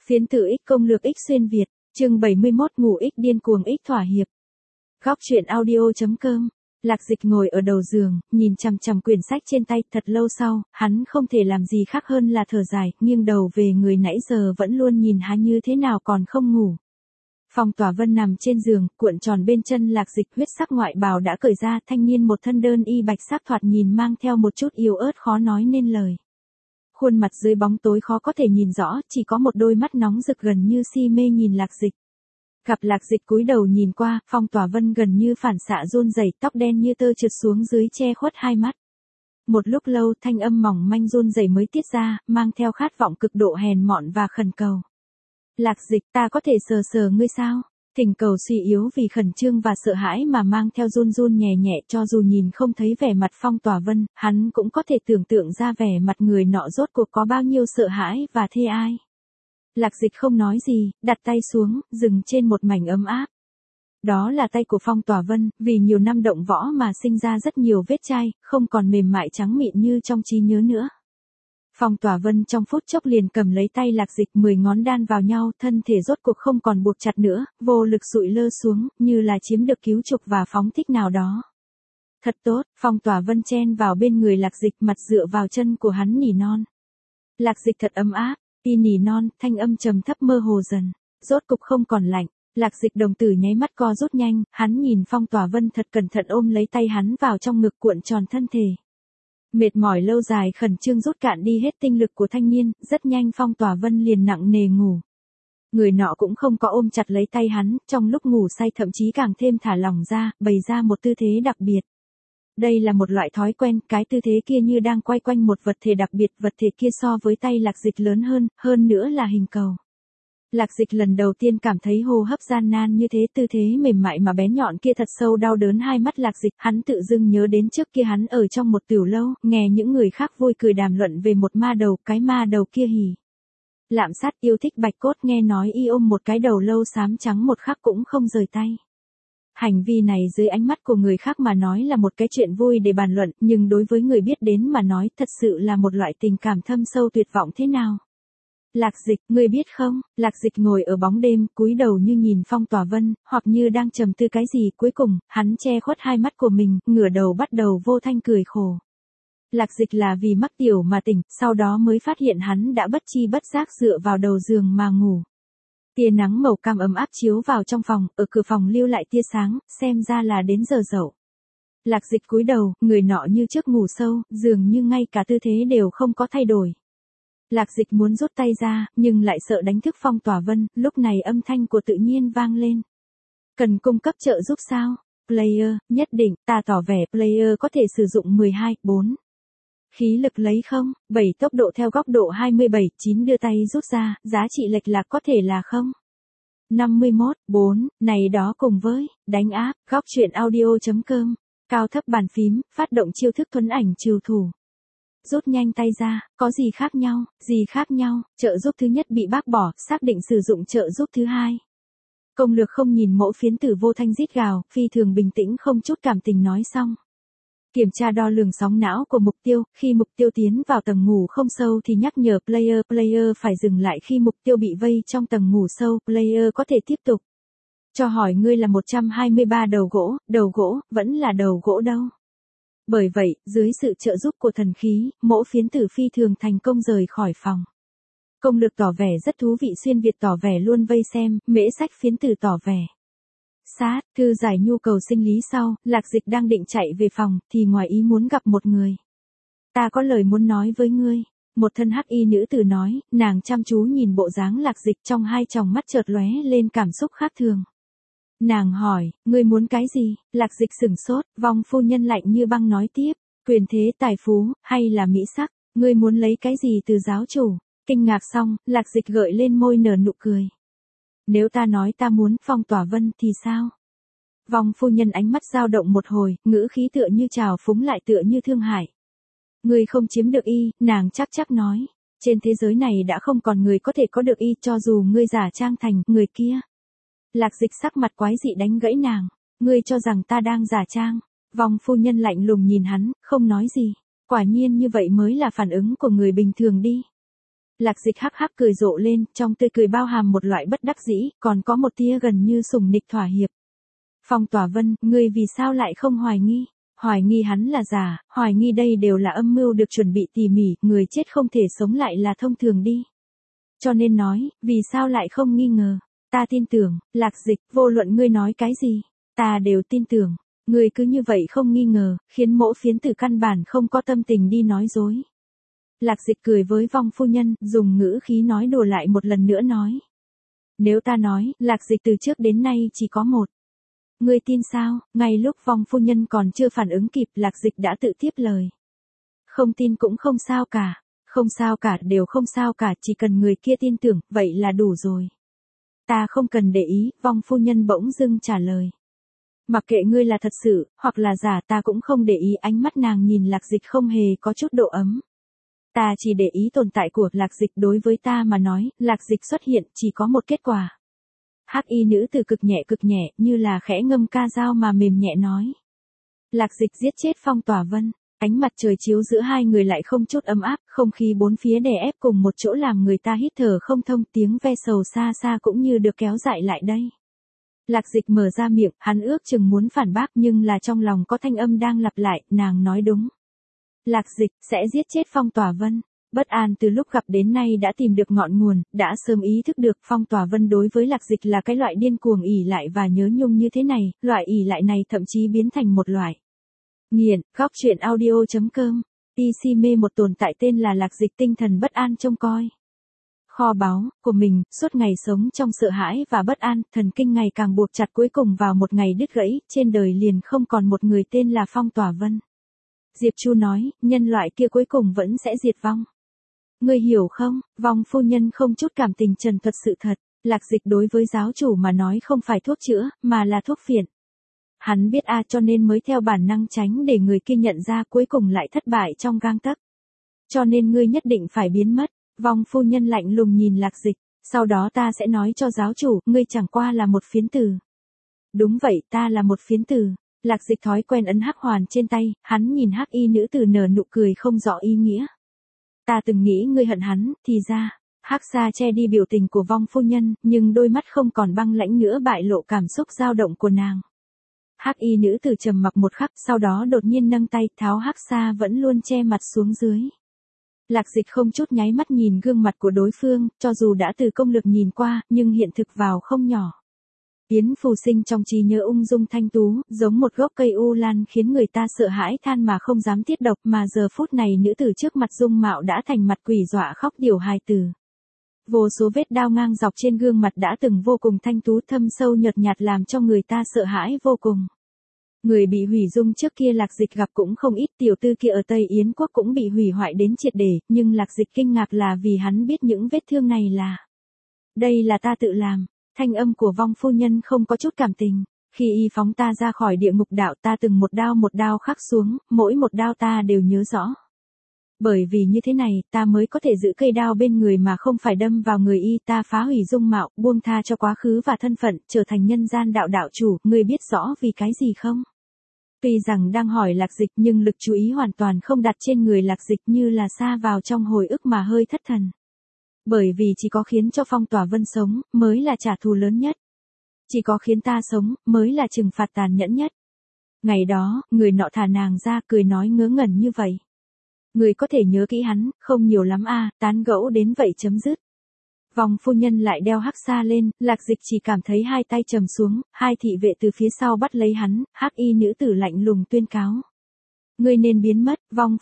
Phiến tử X công lược X xuyên Việt, chương 71 ngủ X điên cuồng X thỏa hiệp. Góc truyện audio.com. Lạc Dịch ngồi ở đầu giường, nhìn chằm chằm quyển sách trên tay, thật lâu sau, hắn không thể làm gì khác hơn là thở dài, nghiêng đầu về người nãy giờ vẫn luôn nhìn hắn như thế nào còn không ngủ. Phong Tỏa Vân nằm trên giường, cuộn tròn bên chân Lạc Dịch, huyết sắc ngoại bào đã cởi ra, thanh niên một thân đơn y bạch sắc thoạt nhìn mang theo một chút yếu ớt khó nói nên lời. Khuôn mặt dưới bóng tối khó có thể nhìn rõ, chỉ có một đôi mắt nóng rực gần như si mê nhìn Lạc Dịch. Gặp Lạc Dịch cúi đầu nhìn qua, Phong Tỏa Vân gần như phản xạ run rẩy, tóc đen như tơ trượt xuống dưới che khuất hai mắt. Một lúc lâu, thanh âm mỏng manh run rẩy mới tiết ra, mang theo khát vọng cực độ hèn mọn và khẩn cầu. Lạc Dịch, ta có thể sờ sờ ngươi sao? Thỉnh cầu suy yếu vì khẩn trương và sợ hãi mà mang theo run run nhẹ nhẹ, cho dù nhìn không thấy vẻ mặt Phong Tỏa Vân, hắn cũng có thể tưởng tượng ra vẻ mặt người nọ rốt cuộc có bao nhiêu sợ hãi và thê ai. Lạc Dịch không nói gì, đặt tay xuống, dừng trên một mảnh ấm áp. Đó là tay của Phong Tỏa Vân, vì nhiều năm động võ mà sinh ra rất nhiều vết chai, không còn mềm mại trắng mịn như trong trí nhớ nữa. Phong Tỏa Vân trong phút chốc liền cầm lấy tay Lạc Dịch, 10 ngón đan vào nhau, thân thể rốt cuộc không còn buộc chặt nữa, vô lực sụi lơ xuống, như là chiếm được cứu trục và phóng thích nào đó. Thật tốt, Phong Tỏa Vân chen vào bên người Lạc Dịch, mặt dựa vào chân của hắn nỉ non. Lạc Dịch thật ấm áp, y nỉ non, thanh âm trầm thấp mơ hồ dần, rốt cục không còn lạnh. Lạc Dịch đồng tử nháy mắt co rút nhanh, hắn nhìn Phong Tỏa Vân thật cẩn thận ôm lấy tay hắn vào trong ngực, cuộn tròn thân thể. Mệt mỏi lâu dài khẩn trương rút cạn đi hết tinh lực của thanh niên, rất nhanh Phong Tỏa Vân liền nặng nề ngủ. Người nọ cũng không có ôm chặt lấy tay hắn, trong lúc ngủ say thậm chí càng thêm thả lỏng ra, bày ra một tư thế đặc biệt. Đây là một loại thói quen, cái tư thế kia như đang quay quanh một vật thể đặc biệt, vật thể kia so với tay Lạc Dịch lớn hơn nữa là hình cầu. Lạc Dịch lần đầu tiên cảm thấy hô hấp gian nan như thế, tư thế mềm mại mà bén nhọn kia thật sâu đau đớn hai mắt Lạc Dịch, hắn tự dưng nhớ đến trước kia hắn ở trong một tiểu lâu, nghe những người khác vui cười đàm luận về một ma đầu, cái ma đầu kia hỉ lạm sát yêu thích bạch cốt, nghe nói y ôm một cái đầu lâu xám trắng một khắc cũng không rời tay. Hành vi này dưới ánh mắt của người khác mà nói là một cái chuyện vui để bàn luận, nhưng đối với người biết đến mà nói thật sự là một loại tình cảm thâm sâu tuyệt vọng thế nào. Lạc Dịch, ngươi biết không, Lạc Dịch ngồi ở bóng đêm, cúi đầu như nhìn Phong Tỏa Vân, hoặc như đang trầm tư cái gì, cuối cùng, hắn che khuất hai mắt của mình, ngửa đầu bắt đầu vô thanh cười khổ. Lạc Dịch là vì mắc tiểu mà tỉnh, sau đó mới phát hiện hắn đã bất chi bất giác dựa vào đầu giường mà ngủ. Tia nắng màu cam ấm áp chiếu vào trong phòng, ở cửa phòng lưu lại tia sáng, xem ra là đến giờ dậu. Lạc Dịch cúi đầu, người nọ như trước ngủ sâu, dường như ngay cả tư thế đều không có thay đổi. Lạc Dịch muốn rút tay ra, nhưng lại sợ đánh thức Phong Tỏa Vân, lúc này âm thanh của tự nhiên vang lên. Cần cung cấp trợ giúp sao? Player, nhất định, ta tỏ vẻ player có thể sử dụng 12, 4. Khí lực lấy không? 7 tốc độ theo góc độ 27, 9 đưa tay rút ra, giá trị lệch lạc có thể là không? 51, 4, này đó cùng với, đánh áp, góc truyện audio.com, cao thấp bàn phím, phát động chiêu thức thuấn ảnh trừ thủ. Rút nhanh tay ra, có gì khác nhau, trợ giúp thứ nhất bị bác bỏ, xác định sử dụng trợ giúp thứ hai. Công lược không nhìn mẫu phiến tử vô thanh rít gào, phi thường bình tĩnh không chút cảm tình nói xong. Kiểm tra đo lường sóng não của mục tiêu, khi mục tiêu tiến vào tầng ngủ không sâu thì nhắc nhở player phải dừng lại, khi mục tiêu bị vây trong tầng ngủ sâu, player có thể tiếp tục. Cho hỏi ngươi là 123 đầu gỗ, vẫn là đầu gỗ đâu. Bởi vậy, dưới sự trợ giúp của thần khí, mẫu phiến tử phi thường thành công rời khỏi phòng. Công lược tỏ vẻ rất thú vị, xuyên Việt tỏ vẻ luôn vây xem, mễ sách phiến tử tỏ vẻ sát, thư giải nhu cầu sinh lý sau, Lạc Dịch đang định chạy về phòng, thì ngoài ý muốn gặp một người. Ta có lời muốn nói với ngươi. Một thân hắc y nữ tử nói, nàng chăm chú nhìn bộ dáng Lạc Dịch, trong hai tròng mắt chợt lóe lên cảm xúc khác thường. Nàng hỏi, ngươi muốn cái gì? Lạc Dịch sửng sốt, Vong phu nhân lạnh như băng nói tiếp, quyền thế tài phú, hay là mỹ sắc, ngươi muốn lấy cái gì từ giáo chủ? Kinh ngạc xong, Lạc Dịch gợi lên môi nở nụ cười. Nếu ta nói ta muốn Phong Tỏa Vân thì sao? Vong phu nhân ánh mắt dao động một hồi, ngữ khí tựa như trào phúng lại tựa như thương hại. Ngươi không chiếm được y, nàng chắc nói. Trên thế giới này đã không còn người có thể có được y, cho dù ngươi giả trang thành người kia. Lạc Dịch sắc mặt quái dị đánh gãy nàng. Ngươi cho rằng ta đang giả trang? Vong phu nhân lạnh lùng nhìn hắn, không nói gì. Quả nhiên như vậy mới là phản ứng của người bình thường đi. Lạc Dịch hắc hắc cười rộ lên, trong tươi cười bao hàm một loại bất đắc dĩ, còn có một tia gần như sủng nịch thỏa hiệp. Phong Tỏa Vân, ngươi vì sao lại không hoài nghi? Hoài nghi hắn là giả, hoài nghi đây đều là âm mưu được chuẩn bị tỉ mỉ, người chết không thể sống lại là thông thường đi. Cho nên nói, vì sao lại không nghi ngờ? Ta tin tưởng, Lạc Dịch, vô luận ngươi nói cái gì, ta đều tin tưởng. Ngươi cứ như vậy không nghi ngờ, khiến Mỗ phiến tử căn bản không có tâm tình đi nói dối. Lạc Dịch cười với Vong phu nhân, dùng ngữ khí nói đùa lại một lần nữa nói. Nếu ta nói, Lạc Dịch từ trước đến nay chỉ có một. Ngươi tin sao? Ngay lúc Vong phu nhân còn chưa phản ứng kịp, Lạc Dịch đã tự tiếp lời. Không tin cũng không sao cả. Không sao cả, đều không sao cả, chỉ cần người kia tin tưởng, vậy là đủ rồi. Ta không cần để ý, Vong phu nhân bỗng dưng trả lời. Mặc kệ ngươi là thật sự, hoặc là giả, ta cũng không để ý. Ánh mắt nàng nhìn Lạc Dịch không hề có chút độ ấm. Ta chỉ để ý tồn tại của Lạc Dịch, đối với ta mà nói, Lạc Dịch xuất hiện chỉ có một kết quả. Hắc y nữ tử cực nhẹ, như là khẽ ngâm ca dao mà mềm nhẹ nói. Lạc Dịch giết chết Phong Tỏa Vân. Ánh mặt trời chiếu giữa hai người lại không chút ấm áp, không khí bốn phía đè ép cùng một chỗ làm người ta hít thở không thông, tiếng ve sầu xa xa cũng như được kéo dại lại đây. Lạc Dịch mở ra miệng, hắn ước chừng muốn phản bác nhưng là trong lòng có thanh âm đang lặp lại, nàng nói đúng. Lạc Dịch sẽ giết chết Phong Tỏa Vân. Bất an từ lúc gặp đến nay đã tìm được ngọn nguồn, đã sớm ý thức được Phong Tỏa Vân đối với Lạc Dịch là cái loại điên cuồng ỷ lại và nhớ nhung như thế này, loại ỷ lại này thậm chí biến thành một loại nghiện. Góc truyện audio.com. PC mê một tồn tại tên là Lạc Dịch tinh thần bất an trông coi kho báu của mình, suốt ngày sống trong sợ hãi và bất an, thần kinh ngày càng buộc chặt, cuối cùng vào một ngày đứt gãy, trên đời liền không còn một người tên là Phong Tỏa Vân. Diệp Chu nói, nhân loại kia cuối cùng vẫn sẽ diệt vong. Ngươi hiểu không? Vong phu nhân không chút cảm tình trần thuật sự thật, Lạc Dịch đối với giáo chủ mà nói không phải thuốc chữa, mà là thuốc phiện. Hắn biết cho nên mới theo bản năng tránh để người kia nhận ra, cuối cùng lại thất bại trong gang tấc. Cho nên ngươi nhất định phải biến mất. Vong phu nhân lạnh lùng nhìn Lạc Dịch, sau đó ta sẽ nói cho giáo chủ, ngươi chẳng qua là một phiến tử. Đúng vậy, ta là một phiến tử. Lạc Dịch thói quen ấn hắc hoàn trên tay, hắn nhìn hắc y nữ tử nở nụ cười không rõ ý nghĩa. Ta từng nghĩ ngươi hận hắn, thì ra, hắc xa che đi biểu tình của Vong phu nhân, nhưng đôi mắt không còn băng lãnh nữa bại lộ cảm xúc dao động của nàng. Hắc y nữ tử trầm mặc một khắc, sau đó đột nhiên nâng tay, tháo hắc xa vẫn luôn che mặt xuống dưới. Lạc Dịch không chút nháy mắt nhìn gương mặt của đối phương, cho dù đã từ công lực nhìn qua, nhưng hiện thực vào không nhỏ. Yến phù sinh trong trí nhớ ung dung thanh tú, giống một gốc cây u lan khiến người ta sợ hãi than mà không dám tiết độc, mà giờ phút này nữ tử trước mặt dung mạo đã thành mặt quỷ dọa khóc điều hài tử. Vô số vết đao ngang dọc trên gương mặt đã từng vô cùng thanh tú thâm sâu nhợt nhạt làm cho người ta sợ hãi vô cùng. Người bị hủy dung trước kia Lạc Dịch gặp cũng không ít, tiểu tư kia ở Tây Yến quốc cũng bị hủy hoại đến triệt để, nhưng Lạc Dịch kinh ngạc là vì hắn biết những vết thương này là. Đây là ta tự làm. Thanh âm của Vong phu nhân không có chút cảm tình. Khi y phóng ta ra khỏi địa ngục đạo, ta từng một đao khắc xuống, mỗi một đao ta đều nhớ rõ. Bởi vì như thế này, ta mới có thể giữ cây đao bên người mà không phải đâm vào người y, ta phá hủy dung mạo, buông tha cho quá khứ và thân phận, trở thành nhân gian đạo đạo chủ, ngươi biết rõ vì cái gì không? Tuy rằng đang hỏi Lạc Dịch nhưng lực chú ý hoàn toàn không đặt trên người Lạc Dịch, như là sa vào trong hồi ức mà hơi thất thần. Bởi vì chỉ có khiến cho Phong Tỏa Vân sống, mới là trả thù lớn nhất. Chỉ có khiến ta sống, mới là trừng phạt tàn nhẫn nhất. Ngày đó, người nọ thả nàng ra, cười nói ngớ ngẩn như vậy. Người có thể nhớ kỹ hắn, không nhiều lắm tán gẫu đến vậy chấm dứt. Vong phu nhân lại đeo hắc xa lên, Lạc Dịch chỉ cảm thấy hai tay trầm xuống, hai thị vệ từ phía sau bắt lấy hắn, hắc y nữ tử lạnh lùng tuyên cáo. Ngươi nên biến mất, Vong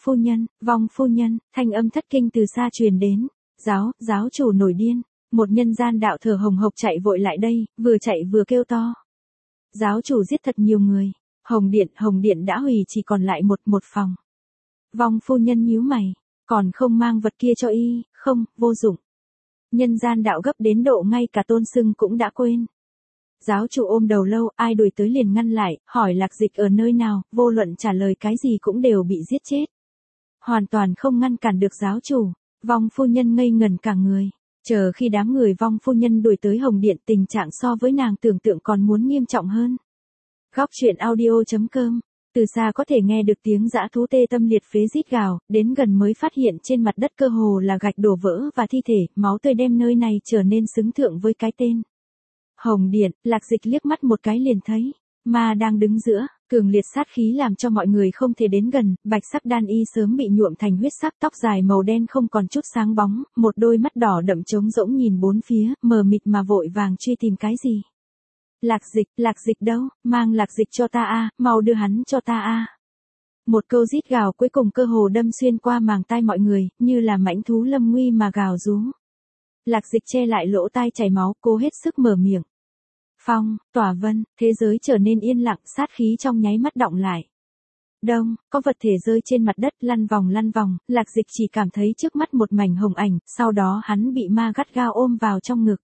phu nhân, thanh âm thất kinh từ xa truyền đến. Giáo chủ nổi điên. Một nhân gian đạo thở hồng hộc chạy vội lại đây, vừa chạy vừa kêu to. Giáo chủ giết thật nhiều người. Hồng điện đã hủy, chỉ còn lại một phòng. Vong phu nhân nhíu mày. Còn không mang vật kia cho y, không, vô dụng. Nhân gian đạo gấp đến độ ngay cả tôn xưng cũng đã quên. Giáo chủ ôm đầu lâu, ai đuổi tới liền ngăn lại, hỏi Lạc Dịch ở nơi nào, vô luận trả lời cái gì cũng đều bị giết chết. Hoàn toàn không ngăn cản được giáo chủ. Vong phu nhân ngây ngẩn cả người. Chờ khi đám người Vong phu nhân đuổi tới Hồng Điện, tình trạng so với nàng tưởng tượng còn muốn nghiêm trọng hơn. Góc truyện audio.com Từ xa có thể nghe được tiếng dã thú tê tâm liệt phế rít gào, đến gần mới phát hiện trên mặt đất cơ hồ là gạch đổ vỡ và thi thể, máu tươi đem nơi này trở nên xứng thượng với cái tên. Hồng Điện. Lạc Dịch liếc mắt một cái liền thấy, ma đang đứng giữa, cường liệt sát khí làm cho mọi người không thể đến gần, bạch sắc đan y sớm bị nhuộm thành huyết sắc, tóc dài màu đen không còn chút sáng bóng, một đôi mắt đỏ đậm trống rỗng nhìn bốn phía, mờ mịt mà vội vàng truy tìm cái gì. Lạc Dịch đâu, mang Lạc Dịch cho ta a, mau đưa hắn cho ta a. Một câu rít gào cuối cùng cơ hồ đâm xuyên qua màng tai mọi người, như là mãnh thú lâm nguy mà gào rú. Lạc Dịch che lại lỗ tai chảy máu, cố hết sức mở miệng. Phong, Tỏa Vân, thế giới trở nên yên lặng, sát khí trong nháy mắt đọng lại. Đông, có vật thể rơi trên mặt đất lăn vòng, Lạc Dịch chỉ cảm thấy trước mắt một mảnh hồng ảnh, sau đó hắn bị ma gắt gao ôm vào trong ngực.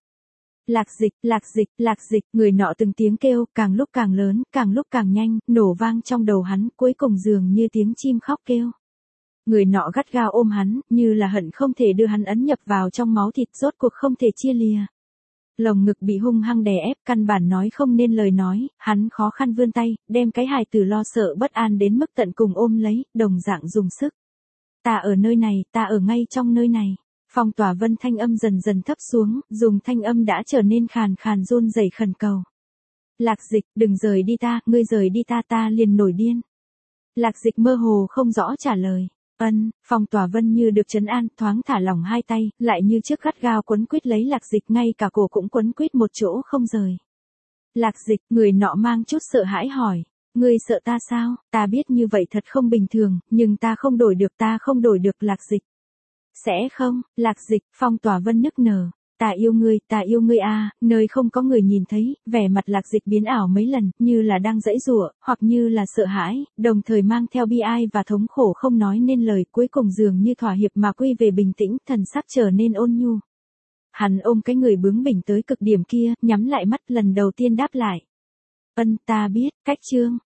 Lạc Dịch, người nọ từng tiếng kêu, càng lúc càng lớn, càng lúc càng nhanh, nổ vang trong đầu hắn, cuối cùng dường như tiếng chim khóc kêu. Người nọ gắt gao ôm hắn, như là hận không thể đưa hắn ấn nhập vào trong máu thịt, rốt cuộc không thể chia lìa. Lồng ngực bị hung hăng đè ép, căn bản nói không nên lời nói, hắn khó khăn vươn tay, đem cái hài tử lo sợ bất an đến mức tận cùng ôm lấy, đồng dạng dùng sức. Ta ở nơi này, ta ở ngay trong nơi này. Phong Tỏa Vân thanh âm dần dần thấp xuống, dùng thanh âm đã trở nên khàn khàn run rẩy khẩn cầu. Lạc Dịch, đừng rời đi ta, ngươi rời đi ta liền nổi điên. Lạc Dịch mơ hồ không rõ trả lời. Phong Tỏa Vân như được trấn an, thoáng thả lỏng hai tay, lại như trước gắt gao quấn quýt lấy Lạc Dịch, ngay cả cổ cũng quấn quýt một chỗ không rời. Lạc Dịch, người nọ mang chút sợ hãi hỏi, ngươi sợ ta sao? Ta biết như vậy thật không bình thường, nhưng ta không đổi được Lạc Dịch. Sẽ không, Lạc Dịch, Phong Tỏa Vân nức nở. Ta yêu ngươi a, nơi không có người nhìn thấy, vẻ mặt Lạc Dịch biến ảo mấy lần, như là đang giãy giụa, hoặc như là sợ hãi, đồng thời mang theo bi ai và thống khổ không nói nên lời, cuối cùng dường như thỏa hiệp mà quy về bình tĩnh, thần sắc trở nên ôn nhu. Hắn ôm cái người bướng bỉnh tới cực điểm kia, nhắm lại mắt lần đầu tiên đáp lại. Ta biết, cách chương.